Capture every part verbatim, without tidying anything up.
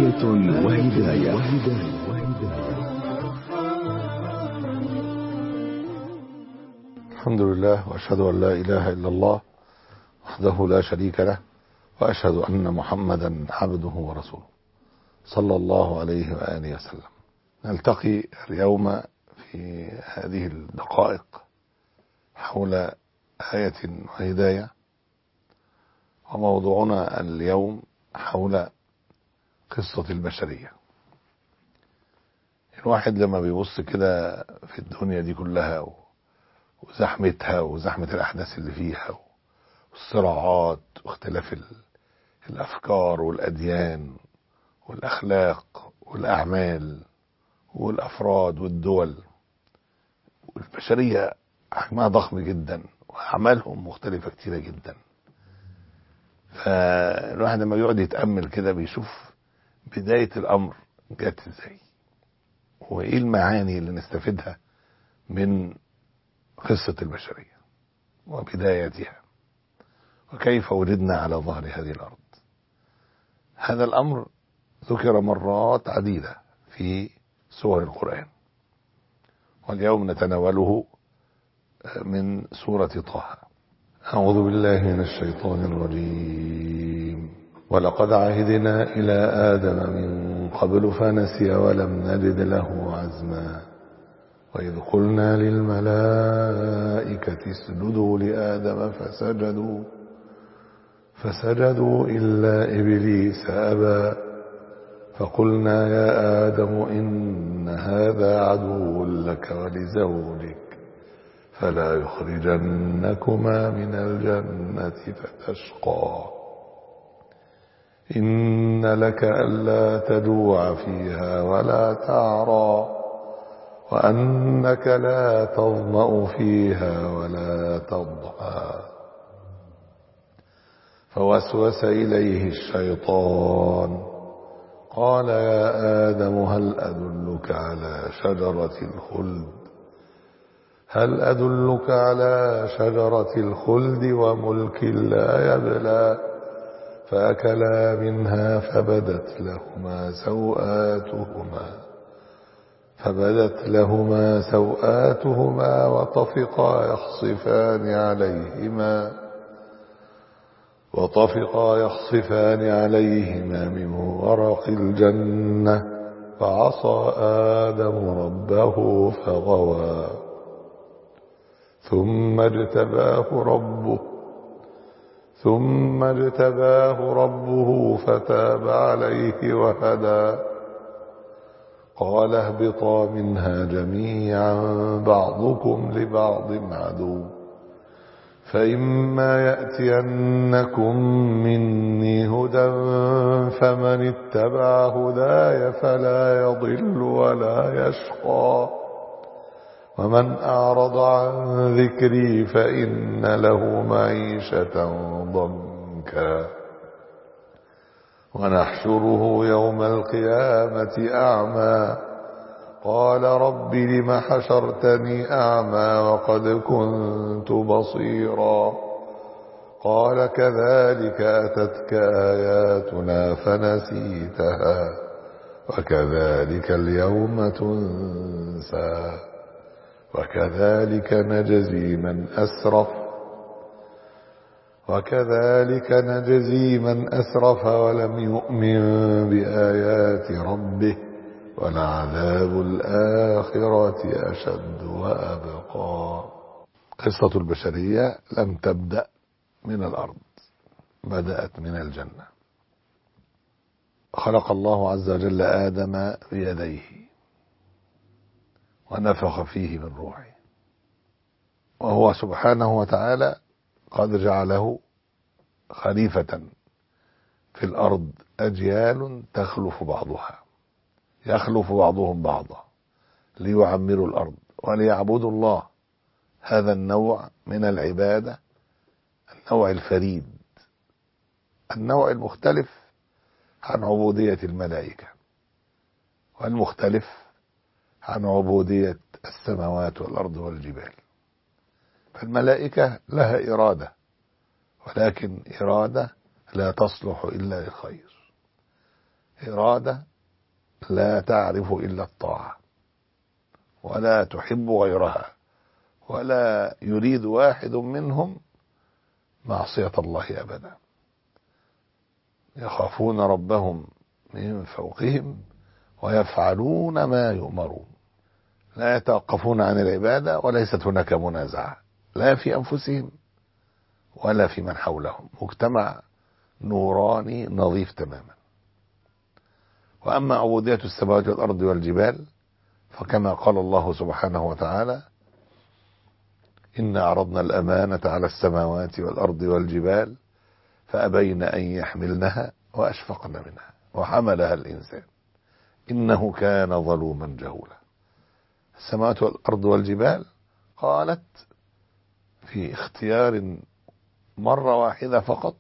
آية وهداية. الحمد لله، وأشهد أن لا إله إلا الله وحده لا شريك له، وأشهد أن محمدا عبده ورسوله صلى الله عليه وآله وسلم. نلتقي اليوم في هذه الدقائق حول آية وهداية، وموضوعنا اليوم حول قصة البشرية. الواحد لما بيبص كده في الدنيا دي كلها وزحمتها وزحمة الأحداث اللي فيها والصراعات واختلاف الأفكار والأديان والأخلاق والأعمال والأفراد والدول، والبشرية حجمها ضخم جدا وأعمالهم مختلفة كتيرة جدا. فالواحد لما يقعد يتأمل كده بيشوف بداية الأمر جت ازاي، وإيه المعاني اللي نستفيدها من قصة البشرية وبدايتها، وكيف ولدنا على ظهر هذه الأرض. هذا الأمر ذكر مرات عديدة في سور القرآن، واليوم نتناوله من سورة طه. أعوذ بالله من الشيطان الرجيم. ولقد عهدنا إلى آدم من قبل فنسي ولم نجد له عزما وإذ قلنا للملائكة اسجدوا لآدم فسجدوا فسجدوا إلا إبليس أبى فقلنا يا آدم إن هذا عدو لك ولزوجك فلا يخرجنكما من الجنة فتشقى إن لك ألا تجوع فيها ولا تعرى وأنك لا تظمأ فيها ولا تضحى فوسوس إليه الشيطان قال يا آدم هل أدلك على شجرة الخلد هل أدلك على شجرة الخلد وملك لا يبلى فأكلا منها فبدت لهما سوآتهما فبدت لهما سوآتهما وطفقا يخصفان عليهما وطفقا يخصفان عليهما من ورق الجنة فعصى آدم ربه فغوى ثم اجتباه ربه ثم اجتباه ربه فتاب عليه وهدى قال اهبطا منها جميعا بعضكم لبعض عدو فإما يأتينكم مني هدى فمن اتبع هداي فلا يضل ولا يشقى ومن أعرض عن ذكري فإن له معيشة ضنكا ونحشره يوم القيامة أعمى قال رب لم حشرتني أعمى وقد كنت بصيرا قال كذلك أتتك آياتنا فنسيتها وكذلك اليوم تنسى وكذلك نجزي من أسرف وكذلك نجزي من أسرف ولم يؤمن بآيات ربه ولعذاب الآخرة أشد وأبقى. قصة البشرية لم تبدأ من الأرض، بدأت من الجنة. خلق الله عز وجل آدم بيديه ونفخ فيه من روحه، وهو سبحانه وتعالى قد جعله خليفة في الأرض، أجيال تخلف بعضها يخلف بعضهم بعضا ليعمروا الأرض وليعبدوا الله. هذا النوع من العبادة النوع الفريد، النوع المختلف عن عبودية الملائكة، والمختلف عن عبودية السماوات والأرض والجبال. فالملائكة لها إرادة، ولكن إرادة لا تصلح إلا للخير. إرادة لا تعرف إلا الطاعة ولا تحب غيرها، ولا يريد واحد منهم معصية الله أبدا. يخافون ربهم من فوقهم ويفعلون ما يؤمرون، لا يتوقفون عن العبادة، وليست هناك منازعة لا في أنفسهم ولا في من حولهم، مجتمع نوراني نظيف تماما. وأما عبودية السماوات والأرض والجبال فكما قال الله سبحانه وتعالى: إنا عرضنا الأمانة على السماوات والأرض والجبال فأبين أن يحملنها وأشفقن منها وحملها الإنسان إنه كان ظلوما جهولا. السماوات والأرض والجبال قالت في اختيار مرة واحدة فقط،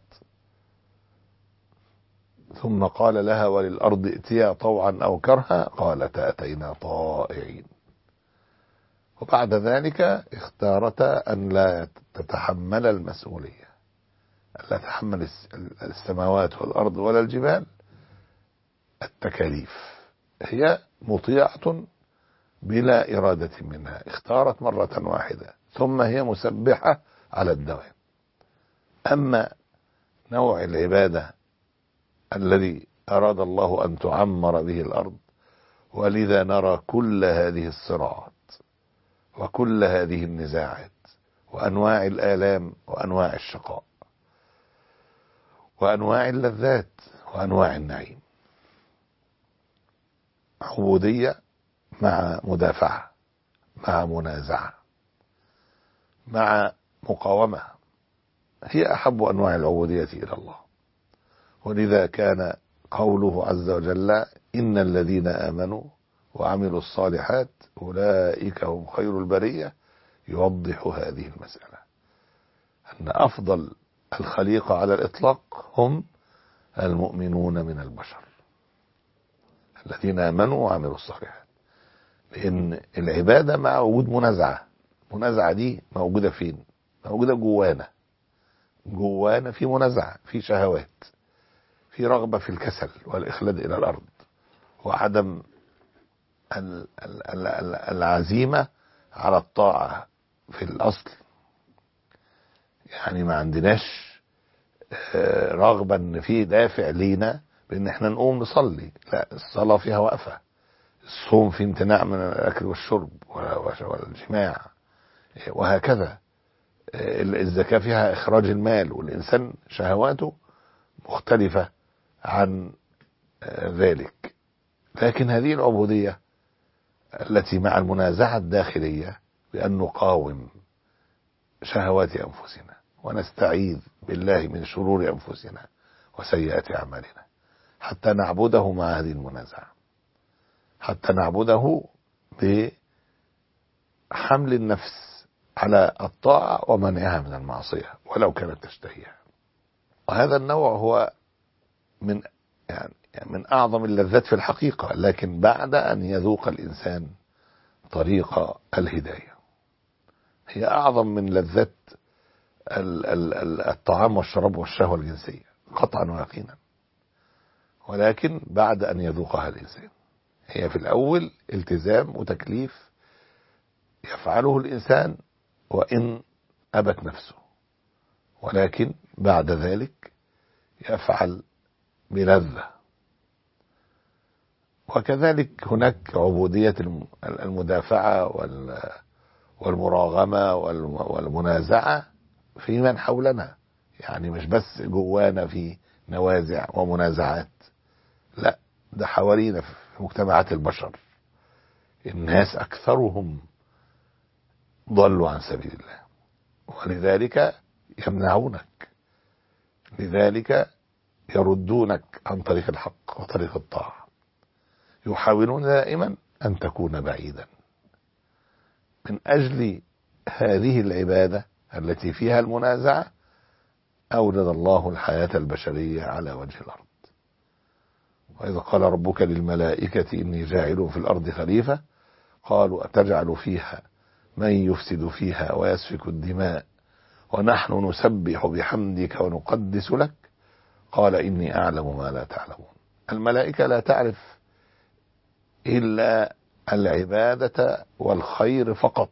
ثم قال لها وللأرض ائتيا طوعا أو كرها قالتا أتينا طائعين. وبعد ذلك اختارتا أن لا تتحمل المسؤولية، لا تتحمل السماوات والأرض ولا الجبال التكاليف، هي مطيعة بلا إرادة منها، اختارت مرة واحدة ثم هي مسبحة على الدوام. أما نوع العبادة الذي أراد الله أن تعمر به الأرض، ولذا نرى كل هذه الصراعات وكل هذه النزاعات وأنواع الآلام وأنواع الشقاء وأنواع اللذات وأنواع النعيم. عبودية مع مدافعة، مع منازعة، مع مقاومة، هي أحب أنواع العبودية إلى الله. ولذا كان قوله عز وجل: إن الذين آمنوا وعملوا الصالحات أولئك هم خير البرية، يوضح هذه المسألة أن أفضل الخليقة على الإطلاق هم المؤمنون من البشر الذين آمنوا وعملوا الصالحات. لأن العبادة مع وجود منازعة، منازعة دي موجودة فين؟ موجودة جوانا، جوانا في منازعة، في شهوات، في رغبة في الكسل والإخلاد إلى الأرض، وعدم العزيمة على الطاعة في الأصل. يعني ما عندناش رغبة ان في دافع لينا بان احنا نقوم نصلي، لا، الصلاة فيها وقفة، الصوم في امتناع من الأكل والشرب والجماع، وهكذا. الزكاة فيها إخراج المال، والإنسان شهواته مختلفة عن ذلك. لكن هذه العبودية التي مع المنازعة الداخلية بأن نقاوم شهوات أنفسنا ونستعيذ بالله من شرور أنفسنا وسيئات أعمالنا حتى نعبده مع هذه المنازعة، حتى نعبده بحمل النفس على الطاعة ومنعها من المعصية ولو كانت تشتهيها. وهذا النوع هو من يعني من أعظم اللذات في الحقيقة، لكن بعد أن يذوق الإنسان طريق الهداية. هي أعظم من لذات الطعام والشراب والشهوة الجنسية قطعا ويقينا، ولكن بعد أن يذوقها الإنسان. هي في الأول التزام وتكليف يفعله الإنسان وإن أبت نفسه، ولكن بعد ذلك يفعل بلذة. وكذلك هناك عبودية المدافعة والمراغمة والمنازعة في من حولنا، يعني مش بس جوانا في نوازع ومنازعات، لا، ده حوالينا في مجتمعات البشر الناس أكثرهم ضلوا عن سبيل الله، ولذلك يمنعونك، لذلك يردونك عن طريق الحق وطريق الطاعة، يحاولون دائما أن تكون بعيدا. من أجل هذه العبادة التي فيها المنازعة أوجد الله الحياة البشرية على وجه الأرض. وإذا قال ربك للملائكة إني جاعل في الأرض خليفة قالوا أتجعل فيها من يفسد فيها ويسفك الدماء ونحن نسبح بحمدك ونقدس لك قال إني أعلم ما لا تعلمون. الملائكة لا تعرف إلا العبادة والخير فقط،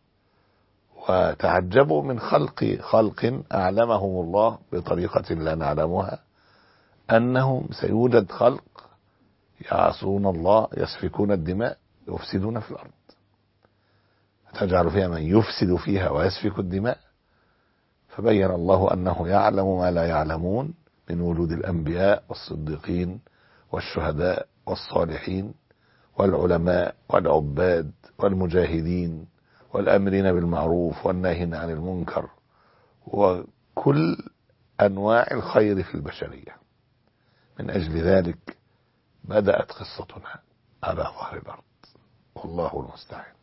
وتعجبوا من خلق خلق أعلمهم الله بطريقة لا نعلمها أنهم سيوجد خلق يعصون الله، يسفكون الدماء، يفسدون في الأرض. تجعل فيها من يفسد فيها ويسفك الدماء. فبين الله أنه يعلم ما لا يعلمون من وجود الأنبياء والصديقين والشهداء والصالحين والعلماء والعباد والمجاهدين والآمرين بالمعروف والناهين عن المنكر وكل أنواع الخير في البشرية. من أجل ذلك بدأت قصتنا على ظهر الأرض، والله المستعان.